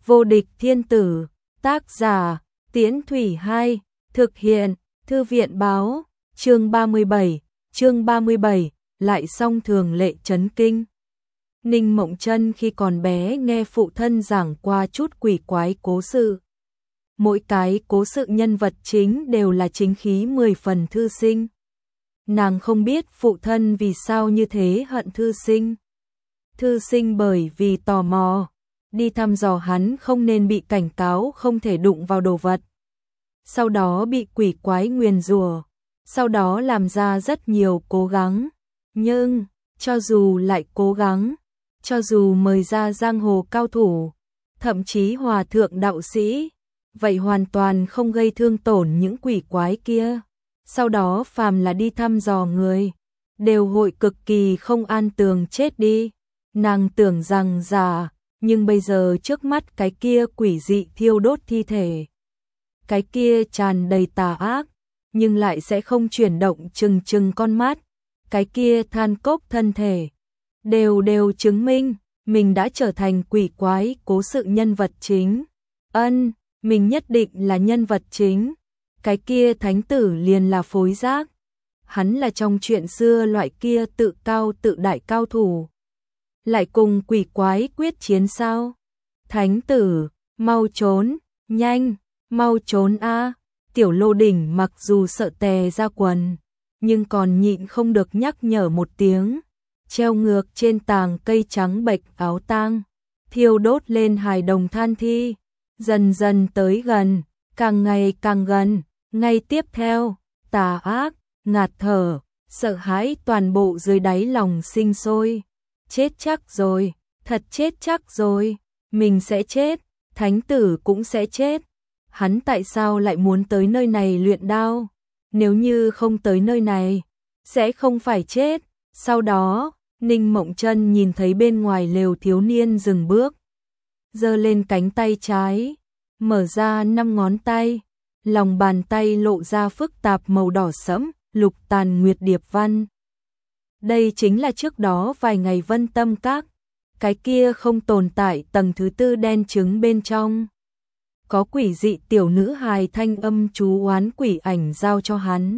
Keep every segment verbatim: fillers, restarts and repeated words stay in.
Vô địch thiên tử, tác giả, Tiễn Thủy Hai, thực hiện, Thư viện báo, chương ba mươi bảy, chương ba mươi bảy, lại xong thường lệ chấn kinh. Ninh Mộng Chân khi còn bé nghe phụ thân giảng qua chút quỷ quái cố sự. Mỗi cái cố sự nhân vật chính đều là chính khí mười phần thư sinh. Nàng không biết phụ thân vì sao như thế hận thư sinh. Thư sinh bởi vì tò mò, đi thăm dò hắn không nên bị cảnh cáo không thể đụng vào đồ vật. Sau đó bị quỷ quái nguyền rủa, sau đó làm ra rất nhiều cố gắng. Nhưng, cho dù lại cố gắng, cho dù mời ra giang hồ cao thủ, thậm chí hòa thượng đạo sĩ, vậy hoàn toàn không gây thương tổn những quỷ quái kia. Sau đó phàm là đi thăm dò người, đều hội cực kỳ không an tường chết đi. Nàng tưởng rằng giả, nhưng bây giờ trước mắt cái kia quỷ dị thiêu đốt thi thể. Cái kia tràn đầy tà ác, nhưng lại sẽ không chuyển động chừng chừng con mắt. Cái kia than cốc thân thể, đều đều chứng minh, mình đã trở thành quỷ quái cố sự nhân vật chính. Ân, mình nhất định là nhân vật chính. Cái kia thánh tử liền là phối giác. Hắn là trong chuyện xưa loại kia tự cao tự đại cao thủ. Lại cùng quỷ quái quyết chiến sao? Thánh tử, mau trốn, nhanh, mau trốn a! Tiểu Lô Đỉnh mặc dù sợ tè ra quần, nhưng còn nhịn không được nhắc nhở một tiếng. Treo ngược trên tàng cây trắng bệch áo tang, thiêu đốt lên hài đồng than thi, dần dần tới gần, càng ngày càng gần. Ngay tiếp theo, tà ác, ngạt thở, sợ hãi toàn bộ dưới đáy lòng sinh sôi. Chết chắc rồi, thật chết chắc rồi, mình sẽ chết, thánh tử cũng sẽ chết. Hắn tại sao lại muốn tới nơi này luyện đao? Nếu như không tới nơi này, sẽ không phải chết. Sau đó, Ninh Mộng Chân nhìn thấy bên ngoài lều thiếu niên dừng bước, giơ lên cánh tay trái, mở ra năm ngón tay, lòng bàn tay lộ ra phức tạp màu đỏ sẫm, lục tàn nguyệt điệp văn. Đây chính là trước đó vài ngày Vân Tâm Các, cái kia không tồn tại tầng thứ tư đen trứng bên trong. Có quỷ dị tiểu nữ hài thanh âm chú oán quỷ ảnh giao cho hắn.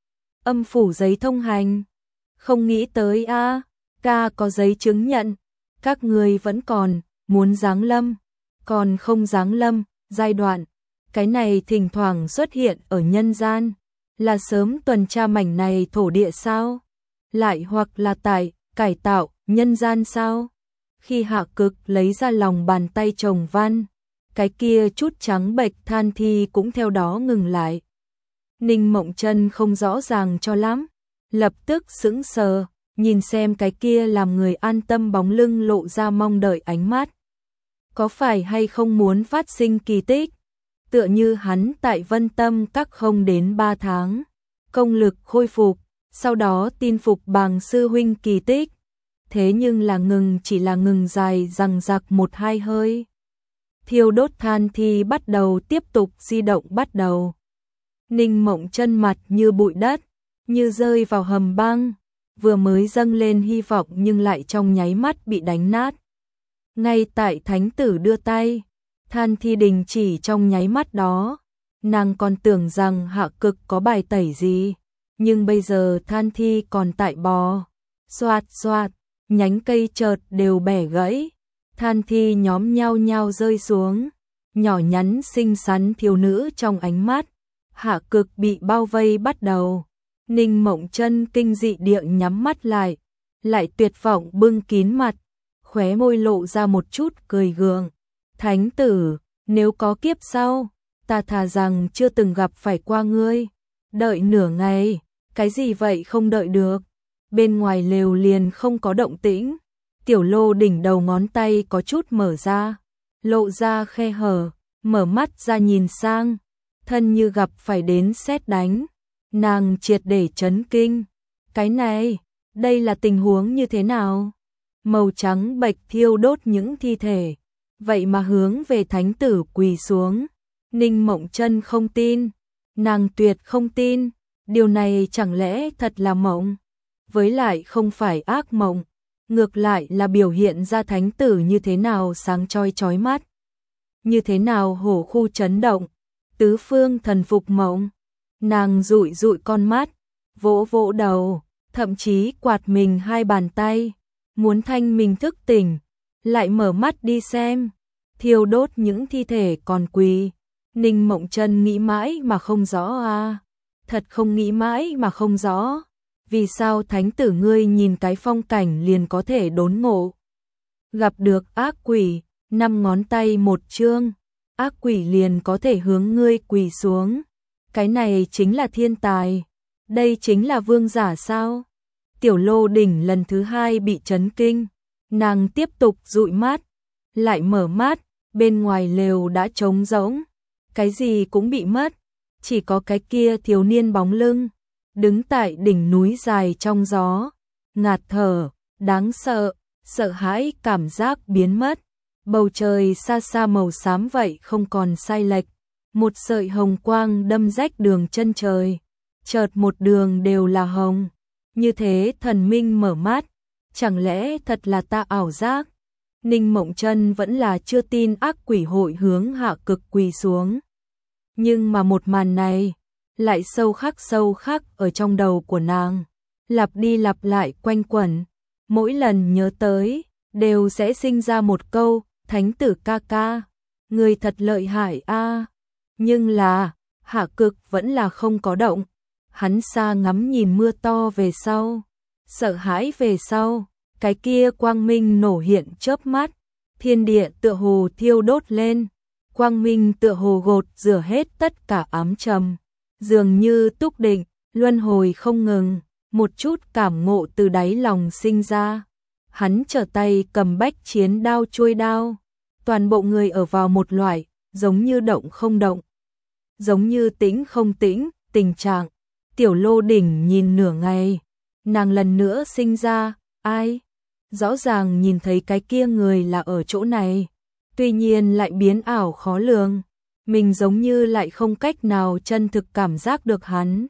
Âm phủ giấy thông hành. Không nghĩ tới a, à, ca có giấy chứng nhận, các người vẫn còn muốn giáng lâm, còn không giáng lâm, giai đoạn. Cái này thỉnh thoảng xuất hiện ở nhân gian, là sớm tuần tra mảnh này thổ địa sao? Lại hoặc là tại cải tạo nhân gian sao? Khi Hạ Cực lấy ra lòng bàn tay chồng văn, cái kia chút trắng bệch than thi cũng theo đó ngừng lại. Ninh Mộng Chân không rõ ràng cho lắm, lập tức sững sờ, nhìn xem cái kia làm người an tâm bóng lưng lộ ra mong đợi ánh mắt. Có phải hay không muốn phát sinh kỳ tích? Tựa như hắn tại Vân Tâm Các không đến ba tháng, công lực khôi phục, sau đó tin phục Bàng sư huynh kỳ tích. Thế nhưng là ngừng chỉ là ngừng dài rằng giặc một hai hơi. Thiêu đốt than thi bắt đầu tiếp tục di động bắt đầu. Ninh Mộng Chân mặt như bụi đất, như rơi vào hầm băng, vừa mới dâng lên hy vọng nhưng lại trong nháy mắt bị đánh nát. Ngay tại thánh tử đưa tay, than thi đình chỉ trong nháy mắt đó, nàng còn tưởng rằng Hạ Cực có bài tẩy gì, nhưng bây giờ than thi còn tại bò. Xoạt xoạt, nhánh cây chợt đều bẻ gãy, than thi nhóm nhau nhau rơi xuống, nhỏ nhắn xinh xắn thiếu nữ trong ánh mắt. Hạ Cực bị bao vây bắt đầu. Ninh Mộng Chân kinh dị địa nhắm mắt lại, lại tuyệt vọng bưng kín mặt, khóe môi lộ ra một chút cười gượng. Thánh tử, nếu có kiếp sau, ta thà rằng chưa từng gặp phải qua ngươi. Đợi nửa ngày, cái gì vậy không đợi được. Bên ngoài lều liền không có động tĩnh. Tiểu Lô Đỉnh đầu ngón tay có chút mở ra, lộ ra khe hở, mở mắt ra nhìn sang, thân như gặp phải đến sét đánh. Nàng triệt để chấn kinh. Cái này, đây là tình huống như thế nào? Màu trắng bệch thiêu đốt những thi thể, vậy mà hướng về thánh tử quỳ xuống. Ninh Mộng Chân không tin, nàng tuyệt không tin, điều này chẳng lẽ thật là mộng? Với lại không phải ác mộng, ngược lại là biểu hiện ra thánh tử như thế nào sáng chói chói mắt. như thế nào hổ khu chấn động, tứ phương thần phục mộng. Nàng dụi dụi con mắt, vỗ vỗ đầu, thậm chí quạt mình hai bàn tay, muốn thanh mình thức tỉnh, lại mở mắt đi xem, thiêu đốt những thi thể còn quỳ. Ninh Mộng Chân nghĩ mãi mà không rõ à, thật không nghĩ mãi mà không rõ, vì sao thánh tử ngươi nhìn cái phong cảnh liền có thể đốn ngộ. Gặp được ác quỷ, năm ngón tay một chương, ác quỷ liền có thể hướng ngươi quỳ xuống. Cái này chính là thiên tài, đây chính là vương giả sao? Tiểu Lô Đỉnh lần thứ hai bị chấn kinh, nàng tiếp tục dụi mắt, lại mở mắt, bên ngoài lều đã trống rỗng, cái gì cũng bị mất, chỉ có cái kia thiếu niên bóng lưng, đứng tại đỉnh núi dài trong gió, ngạt thở, đáng sợ, sợ hãi cảm giác biến mất. Bầu trời xa xa màu xám vậy không còn sai lệch, một sợi hồng quang đâm rách đường chân trời, chợt một đường đều là hồng. Như thế thần minh mở mắt, chẳng lẽ thật là ta ảo giác? Ninh Mộng Chân vẫn là chưa tin ác quỷ hội hướng hạ cực quỳ xuống. Nhưng mà một màn này lại sâu khắc sâu khắc ở trong đầu của nàng, lặp đi lặp lại quanh quẩn, mỗi lần nhớ tới đều sẽ sinh ra một câu, thánh tử ca ca, người thật lợi hại a. Nhưng là, hạ cực vẫn là không có động, hắn xa ngắm nhìn mưa to về sau, sợ hãi về sau, cái kia quang minh nổ hiện chớp mắt, thiên địa tựa hồ thiêu đốt lên, quang minh tựa hồ gột rửa hết tất cả ám trầm, dường như túc định, luân hồi không ngừng, một chút cảm ngộ từ đáy lòng sinh ra. Hắn trở tay cầm bách chiến đao chuôi đao, toàn bộ người ở vào một loại, giống như động không động, giống như tĩnh không tĩnh, tình trạng. Tiểu Lô Đỉnh nhìn nửa ngày, nàng lần nữa sinh ra, ai? Rõ ràng nhìn thấy cái kia người là ở chỗ này, tuy nhiên lại biến ảo khó lường, mình giống như lại không cách nào chân thực cảm giác được hắn.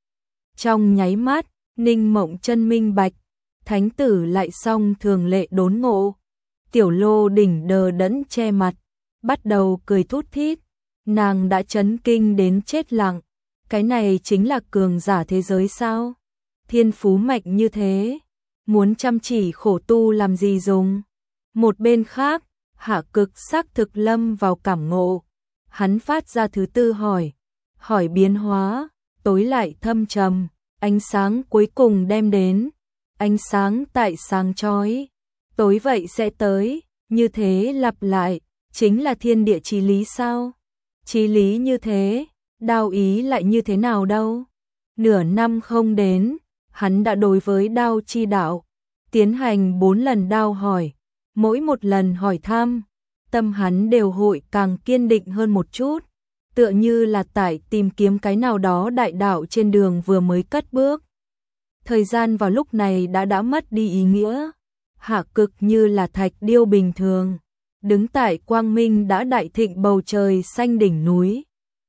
Trong nháy mắt, Ninh Mộng Chân minh bạch, thánh tử lại xong thường lệ đốn ngộ. Tiểu Lô Đỉnh đờ đẫn che mặt, bắt đầu cười thút thít, nàng đã chấn kinh đến chết lặng. Cái này chính là cường giả thế giới sao? Thiên phú mạnh như thế, muốn chăm chỉ khổ tu làm gì dùng? Một bên khác, hạ cực xác thực lâm vào cảm ngộ. Hắn phát ra thứ tư hỏi, hỏi biến hóa, tối lại thâm trầm, ánh sáng cuối cùng đem đến. Ánh sáng tại sáng chói, tối vậy sẽ tới, như thế lặp lại, chính là thiên địa chí lý sao? Chí lý như thế, đao ý lại như thế nào đâu? Nửa năm không đến, hắn đã đối với đao chi đạo tiến hành bốn lần đao hỏi, mỗi một lần hỏi thăm, tâm hắn đều hội càng kiên định hơn một chút, tựa như là tại tìm kiếm cái nào đó đại đạo trên đường vừa mới cất bước. Thời gian vào lúc này đã đã mất đi ý nghĩa, hạ cực như là thạch điêu bình thường, đứng tại quang minh đã đại thịnh bầu trời xanh đỉnh núi.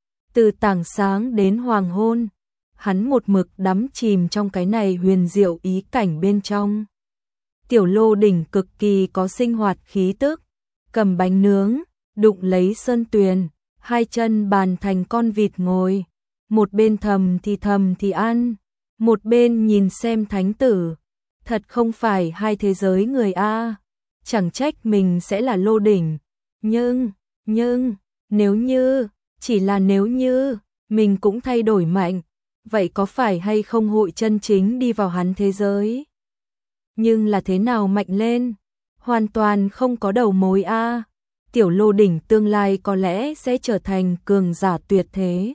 Từ tảng sáng đến hoàng hôn, hắn một mực đắm chìm trong cái này huyền diệu ý cảnh bên trong. Tiểu Lô Đỉnh cực kỳ có sinh hoạt khí tức, cầm bánh nướng, đụng lấy sơn tuyền, hai chân bàn thành con vịt ngồi, một bên thầm thì thầm thì ăn, một bên nhìn xem thánh tử, thật không phải hai thế giới người a, chẳng trách mình sẽ là Lô Đỉnh, nhưng, nhưng, nếu như, chỉ là nếu như, mình cũng thay đổi mạnh, vậy có phải hay không hội chân chính đi vào hắn thế giới? Nhưng là thế nào mạnh lên? Hoàn toàn không có đầu mối a. Tiểu Lô Đỉnh tương lai có lẽ sẽ trở thành cường giả tuyệt thế.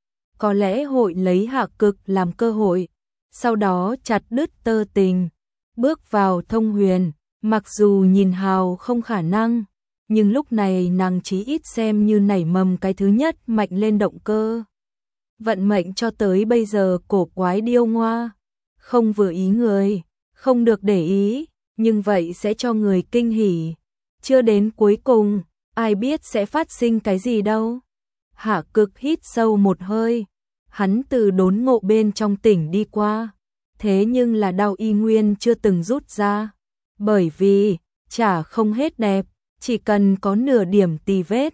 Có lẽ hội lấy hạ cực làm cơ hội, sau đó chặt đứt tơ tình, bước vào thông huyền, mặc dù nhìn hào không khả năng, nhưng lúc này nàng chí ít xem như nảy mầm cái thứ nhất mạnh lên động cơ. Vận mệnh cho tới bây giờ cổ quái điêu ngoa, không vừa ý người, không được để ý, nhưng vậy sẽ cho người kinh hỉ. Chưa đến cuối cùng, ai biết sẽ phát sinh cái gì đâu. Hạ cực hít sâu một hơi, hắn từ đốn ngộ bên trong tỉnh đi qua, thế nhưng là đao y nguyên chưa từng rút ra, bởi vì chả không hết đẹp, chỉ cần có nửa điểm tì vết,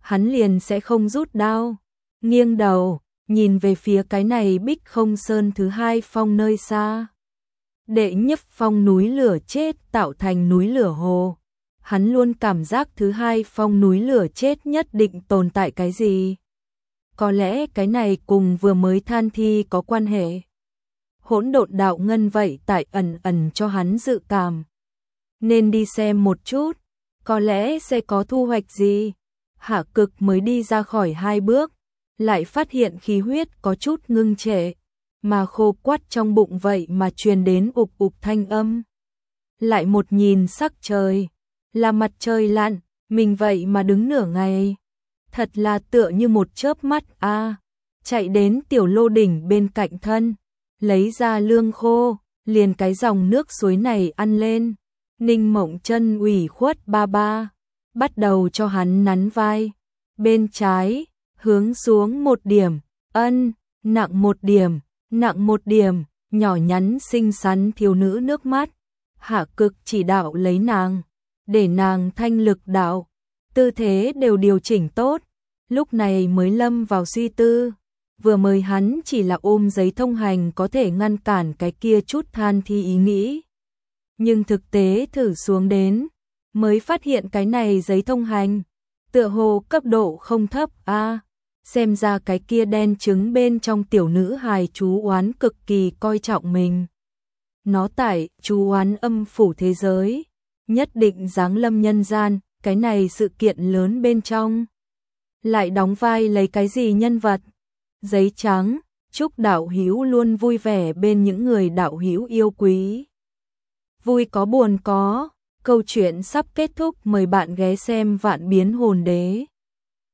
hắn liền sẽ không rút đao. Nghiêng đầu, nhìn về phía cái này Bích Không Sơn thứ hai phong nơi xa. Đệ nhất phong núi lửa chết tạo thành núi lửa hồ. Hắn luôn cảm giác thứ hai phong núi lửa chết nhất định tồn tại cái gì. Có lẽ cái này cùng vừa mới than thi có quan hệ. Hỗn độn đạo ngân vậy tại ẩn ẩn cho hắn dự cảm. Nên đi xem một chút, có lẽ sẽ có thu hoạch gì. Hạ Cực mới đi ra khỏi hai bước, lại phát hiện khí huyết có chút ngưng trệ, mà khô quắt trong bụng vậy mà truyền đến ục ục thanh âm. Lại một nhìn sắc trời, là mặt trời lặn, mình vậy mà đứng nửa ngày. Thật là tựa như một chớp mắt a. À, chạy đến tiểu lô đỉnh bên cạnh thân, lấy ra lương khô, liền cái dòng nước suối này ăn lên. Ninh Mộng Chân ủy khuất ba ba, bắt đầu cho hắn nắn vai. Bên trái, hướng xuống một điểm, ân, nặng một điểm, nặng một điểm, nhỏ nhắn xinh xắn thiếu nữ nước mắt. Hạ Cực chỉ đạo lấy nàng, để nàng thanh lực đạo, tư thế đều điều chỉnh tốt, lúc này mới lâm vào suy tư. Vừa mới hắn chỉ là ôm giấy thông hành có thể ngăn cản cái kia chút than thi ý nghĩ. Nhưng thực tế thử xuống đến, mới phát hiện cái này giấy thông hành, tựa hồ cấp độ không thấp a. À, xem ra cái kia đen trứng bên trong tiểu nữ hài chú oán cực kỳ coi trọng mình. Nó tải chú oán âm phủ thế giới, nhất định giáng lâm nhân gian, cái này sự kiện lớn bên trong. Lại đóng vai lấy cái gì nhân vật? Giấy trắng, chúc đạo hữu luôn vui vẻ bên những người đạo hữu yêu quý. Vui có buồn có, câu chuyện sắp kết thúc, mời bạn ghé xem Vạn Biến Hồn Đế.